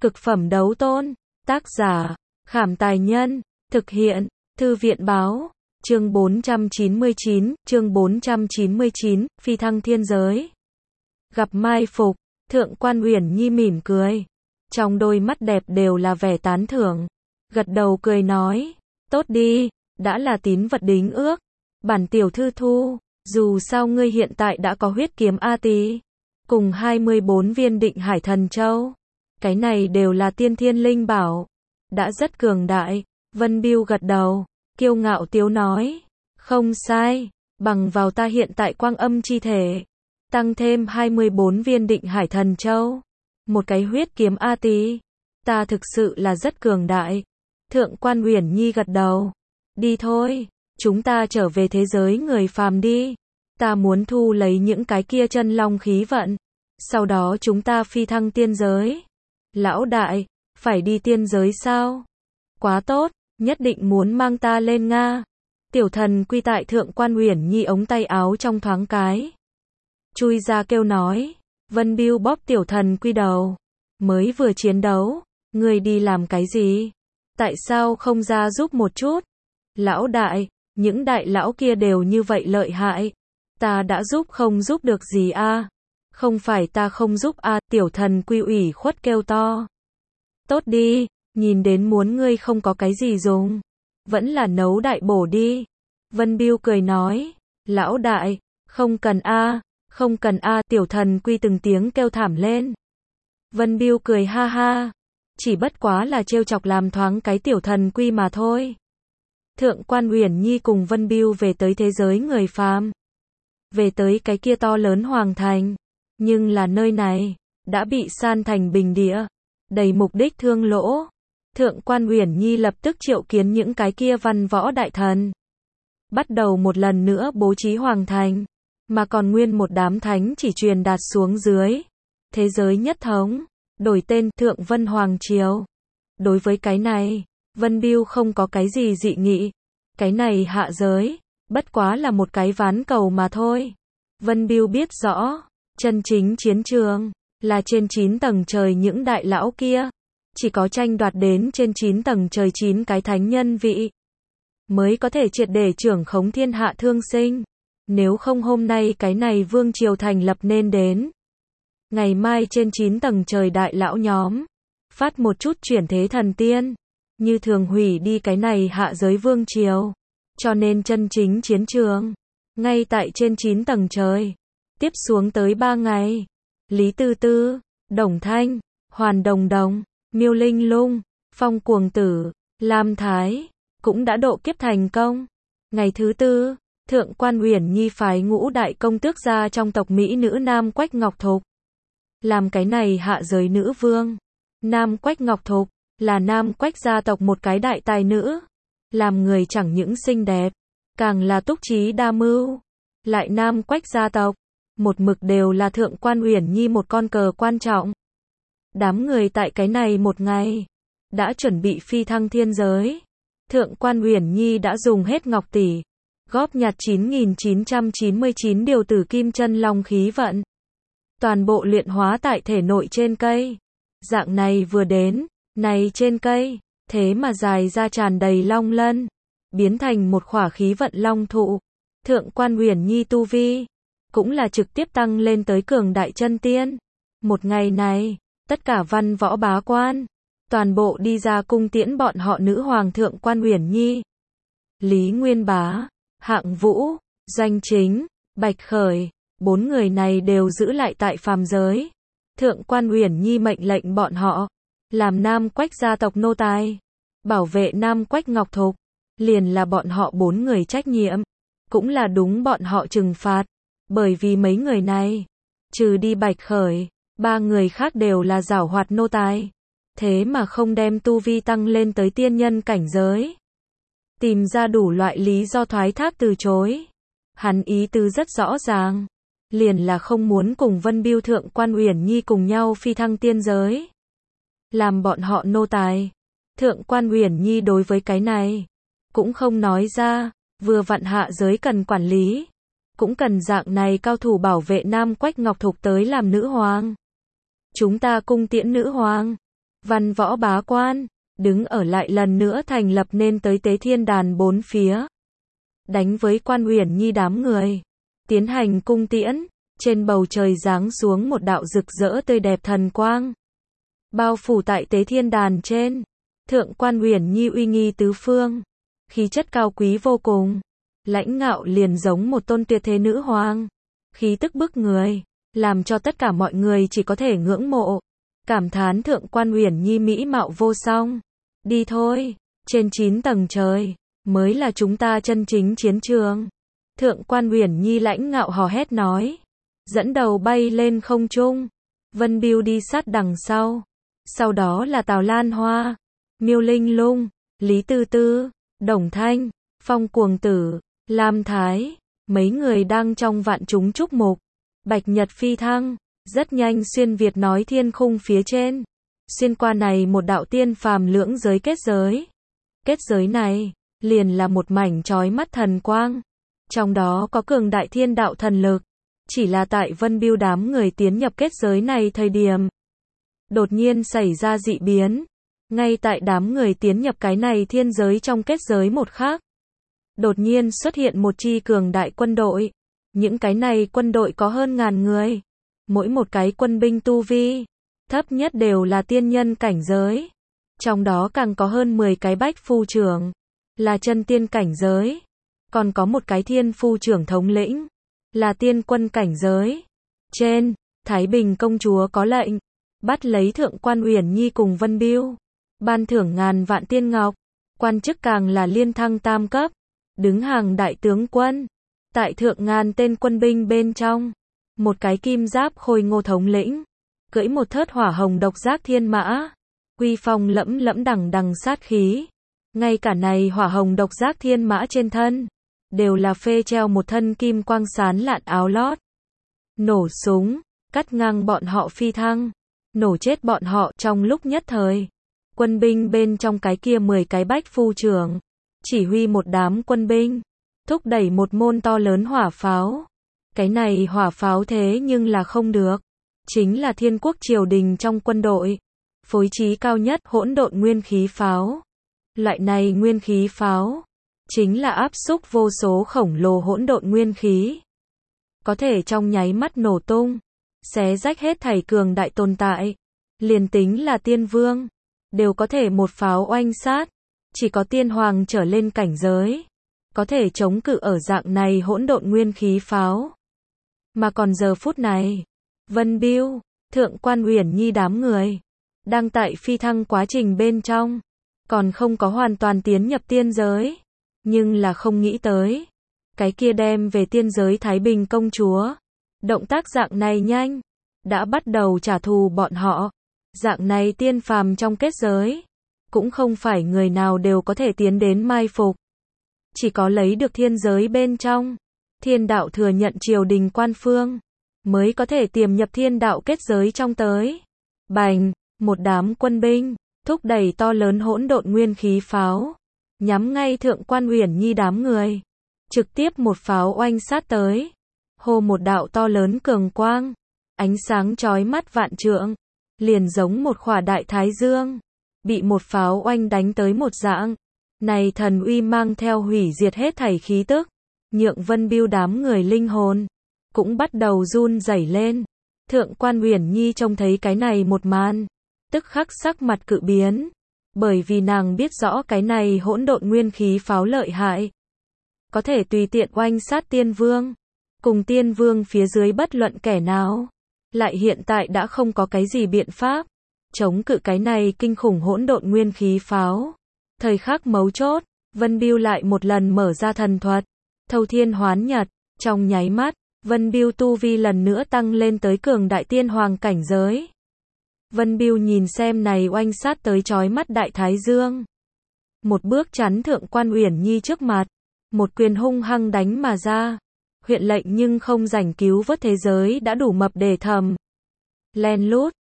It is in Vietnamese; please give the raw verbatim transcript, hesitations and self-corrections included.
Cực phẩm đấu tôn. Tác giả, Khảm Tài Nhân. Thực hiện, Thư viện Báo. Chương bốn trăm chín mươi chín, chương bốn trăm chín mươi chín, phi thăng thiên giới. Gặp mai phục, Thượng Quan Uyển Nhi mỉm cười. Trong đôi mắt đẹp đều là vẻ tán thưởng. Gật đầu cười nói, tốt đi, đã là tín vật đính ước. Bản tiểu thư thu, dù sao ngươi hiện tại đã có huyết kiếm A Tỳ, cùng hai mươi bốn viên định hải thần châu. Cái này đều là tiên thiên linh bảo. Đã rất cường đại. Vân Biêu gật đầu, kiêu ngạo tiếu nói, không sai, bằng vào ta hiện tại quang âm chi thể, tăng thêm hai mươi bốn viên định hải thần châu, một cái huyết kiếm A Tỳ, ta thực sự là rất cường đại. Thượng Quan Uyển Nhi gật đầu, đi thôi, chúng ta trở về thế giới người phàm đi, ta muốn thu lấy những cái kia chân long khí vận, sau đó chúng ta phi thăng tiên giới. Lão đại, phải đi tiên giới sao? Quá tốt, nhất định muốn mang ta lên Nga. Tiểu thần quy tại Thượng Quan Uyển Nhi ống tay áo trong thoáng cái. Chui ra kêu nói, Vân Biêu bóp tiểu thần quy đầu. Mới vừa chiến đấu, ngươi đi làm cái gì? Tại sao không ra giúp một chút? Lão đại, những đại lão kia đều như vậy lợi hại. Ta đã giúp không giúp được gì a? Không phải ta không giúp a, tiểu thần quy ủy khuất kêu to. Tốt đi, nhìn đến muốn ngươi không có cái gì dùng. Vẫn là nấu đại bổ đi. Vân Biêu cười nói, lão đại, không cần a, không cần a, tiểu thần quy từng tiếng kêu thảm lên. Vân Biêu cười ha ha, chỉ bất quá là trêu chọc làm thoáng cái tiểu thần quy mà thôi. Thượng Quan Uyển Nhi cùng Vân Biêu về tới thế giới người phàm. Về tới cái kia to lớn hoàng thành. Nhưng là nơi này, đã bị san thành bình địa, đầy mục đích thương lỗ. Thượng Quan Uyển Nhi lập tức triệu kiến những cái kia văn võ đại thần. Bắt đầu một lần nữa bố trí hoàng thành, mà còn nguyên một đám thánh chỉ truyền đạt xuống dưới. Thế giới nhất thống, đổi tên Thượng Vân Hoàng Triều. Đối với cái này, Vân Biêu không có cái gì dị nghị. Cái này hạ giới, bất quá là một cái ván cầu mà thôi. Vân Biêu biết rõ, chân chính chiến trường là trên chín tầng trời những đại lão kia, chỉ có tranh đoạt đến trên chín tầng trời chín cái thánh nhân vị, mới có thể triệt để trưởng khống thiên hạ thương sinh. Nếu không hôm nay cái này vương triều thành lập nên đến. Ngày mai trên chín tầng trời đại lão nhóm, phát một chút chuyển thế thần tiên, như thường hủy đi cái này hạ giới vương triều. Cho nên chân chính chiến trường, ngay tại trên chín tầng trời. Tiếp xuống tới ba ngày, Lý Tư Tư, Đồng Thanh, Hoàn Đồng Đồng, Miêu Linh Lung, Phong Cuồng Tử, Lam Thái, cũng đã độ kiếp thành công. Ngày thứ tư, Thượng Quan Uyển Nhi phái ngũ đại công tước gia trong tộc Mỹ nữ Nam Quách Ngọc Thục làm cái này hạ giới nữ vương. Nam Quách Ngọc Thục là Nam Quách gia tộc một cái đại tài nữ, làm người chẳng những xinh đẹp, càng là túc trí đa mưu. Lại Nam Quách gia tộc, một mực đều là Thượng Quan Uyển Nhi một con cờ quan trọng. Đám người tại cái này một ngày, đã chuẩn bị phi thăng thiên giới. Thượng Quan Uyển Nhi đã dùng hết ngọc tỷ, góp nhặt chín nghìn chín trăm chín mươi chín điều tử kim chân long khí vận. Toàn bộ luyện hóa tại thể nội trên cây. Dạng này vừa đến, này trên cây, thế mà dài ra tràn đầy long lân, biến thành một khỏa khí vận long thụ. Thượng Quan Uyển Nhi tu vi, cũng là trực tiếp tăng lên tới cường đại chân tiên. Một ngày này, tất cả văn võ bá quan, toàn bộ đi ra cung tiễn bọn họ nữ hoàng Thượng Quan Uyển Nhi. Lý Nguyên Bá, Hạng Vũ, Doanh Chính, Bạch Khởi, bốn người này đều giữ lại tại phàm giới. Thượng Quan Uyển Nhi mệnh lệnh bọn họ, làm Nam Quách gia tộc nô tài, bảo vệ Nam Quách Ngọc Thục, liền là bọn họ bốn người trách nhiệm, cũng là đúng bọn họ trừng phạt. Bởi vì mấy người này, trừ đi Bạch Khởi, ba người khác đều là giảo hoạt nô tài. Thế mà không đem tu vi tăng lên tới tiên nhân cảnh giới. Tìm ra đủ loại lý do thoái thác từ chối. Hắn ý tứ rất rõ ràng. Liền là không muốn cùng Vân Biêu Thượng Quan Uyển Nhi cùng nhau phi thăng tiên giới. Làm bọn họ nô tài. Thượng Quan Uyển Nhi đối với cái này, cũng không nói ra, vừa vặn hạ giới cần quản lý. Cũng cần dạng này cao thủ bảo vệ Nam Quách Ngọc Thục tới làm nữ hoàng. Chúng ta cung tiễn nữ hoàng. Văn võ bá quan, đứng ở lại lần nữa thành lập nên tới tế thiên đàn bốn phía. Đánh với Quan Uyển Nhi đám người. Tiến hành cung tiễn, trên bầu trời giáng xuống một đạo rực rỡ tươi đẹp thần quang. Bao phủ tại tế thiên đàn trên. Thượng Quan Uyển Nhi uy nghi tứ phương. Khí chất cao quý vô cùng. Lãnh ngạo liền giống một tôn tuyệt thế nữ hoàng. Khí tức bức người, làm cho tất cả mọi người chỉ có thể ngưỡng mộ. Cảm thán Thượng Quan Uyển Nhi mỹ mạo vô song. Đi thôi, trên chín tầng trời, mới là chúng ta chân chính chiến trường. Thượng Quan Uyển Nhi lãnh ngạo hò hét nói. Dẫn đầu bay lên không trung. Vân Bưu đi sát đằng sau. Sau đó là Tào Lan Hoa, Miêu Linh Lung, Lý Tư Tư, Đồng Thanh, Phong Cuồng Tử, Lam Thái. Mấy người đang trong vạn chúng chúc mục. Bạch Nhật phi thăng, rất nhanh xuyên Việt nói thiên khung phía trên. Xuyên qua này một đạo tiên phàm lưỡng giới kết giới. Kết giới này, liền là một mảnh chói mắt thần quang. Trong đó có cường đại thiên đạo thần lực. Chỉ là tại Vân Bưu đám người tiến nhập kết giới này thời điểm. Đột nhiên xảy ra dị biến. Ngay tại đám người tiến nhập cái này thiên giới trong kết giới một khắc. Đột nhiên xuất hiện một chi cường đại quân đội. Những cái này quân đội có hơn ngàn người. Mỗi một cái quân binh tu vi, thấp nhất đều là tiên nhân cảnh giới. Trong đó càng có hơn mười cái bách phu trưởng, là chân tiên cảnh giới. Còn có một cái thiên phu trưởng thống lĩnh, là tiên quân cảnh giới. Trên, Thái Bình công chúa có lệnh, bắt lấy Thượng Quan Uyển Nhi cùng Vân Bưu. Ban thưởng ngàn vạn tiên ngọc, quan chức càng là liên thăng tam cấp. Đứng hàng đại tướng quân, tại thượng ngàn tên quân binh bên trong. Một cái kim giáp khôi ngô thống lĩnh, cưỡi một thớt hỏa hồng độc giác thiên mã, uy phong lẫm lẫm đằng đằng sát khí. Ngay cả này hỏa hồng độc giác thiên mã trên thân, đều là phê treo một thân kim quang sán lạn áo lót. Nổ súng, cắt ngang bọn họ phi thăng, nổ chết bọn họ trong lúc nhất thời. Quân binh bên trong cái kia mười cái bách phu trưởng, chỉ huy một đám quân binh, thúc đẩy một môn to lớn hỏa pháo. Cái này hỏa pháo thế nhưng là không được. Chính là Thiên Quốc triều đình trong quân đội. Phối trí cao nhất hỗn độn nguyên khí pháo. Loại này nguyên khí pháo, chính là áp xúc vô số khổng lồ hỗn độn nguyên khí. Có thể trong nháy mắt nổ tung, xé rách hết thảy cường đại tồn tại. Liền tính là tiên vương, đều có thể một pháo oanh sát. Chỉ có tiên hoàng trở lên cảnh giới, có thể chống cự ở dạng này hỗn độn nguyên khí pháo. Mà còn giờ phút này, Vân Bưu, Thượng Quan Uyển Nhi đám người, đang tại phi thăng quá trình bên trong, còn không có hoàn toàn tiến nhập tiên giới. Nhưng là không nghĩ tới, cái kia đem về tiên giới Thái Bình công chúa. Động tác dạng này nhanh, đã bắt đầu trả thù bọn họ. Dạng này tiên phàm trong kết giới, cũng không phải người nào đều có thể tiến đến mai phục. Chỉ có lấy được thiên giới bên trong, thiên đạo thừa nhận triều đình quan phương, mới có thể tiềm nhập thiên đạo kết giới trong tới. Bành, một đám quân binh, thúc đẩy to lớn hỗn độn nguyên khí pháo, nhắm ngay Thượng Quan Uyển Nhi đám người. Trực tiếp một pháo oanh sát tới. Hô một đạo to lớn cường quang, ánh sáng chói mắt vạn trượng, liền giống một khỏa đại thái dương, bị một pháo oanh đánh tới một dạng. Này thần uy mang theo hủy diệt hết thảy khí tức, nhượng Vân Bưu đám người linh hồn cũng bắt đầu run rẩy lên. Thượng Quan Uyển Nhi trông thấy cái này một màn, tức khắc sắc mặt cự biến, bởi vì nàng biết rõ cái này hỗn độn nguyên khí pháo lợi hại, có thể tùy tiện oanh sát tiên vương, cùng tiên vương phía dưới bất luận kẻ nào, lại hiện tại đã không có cái gì biện pháp chống cự cái này kinh khủng hỗn độn nguyên khí pháo. Thời khắc mấu chốt, Vân Bưu lại một lần mở ra thần thuật, thâu thiên hoán nhật, trong nháy mắt, Vân Bưu tu vi lần nữa tăng lên tới cường đại tiên hoàng cảnh giới. Vân Bưu nhìn xem này oanh sát tới chói mắt đại thái dương, một bước chắn Thượng Quan Uyển Nhi trước mặt, một quyền hung hăng đánh mà ra. Huyện lệnh nhưng không rảnh cứu vớt thế giới đã đủ mập để thầm. Len lút,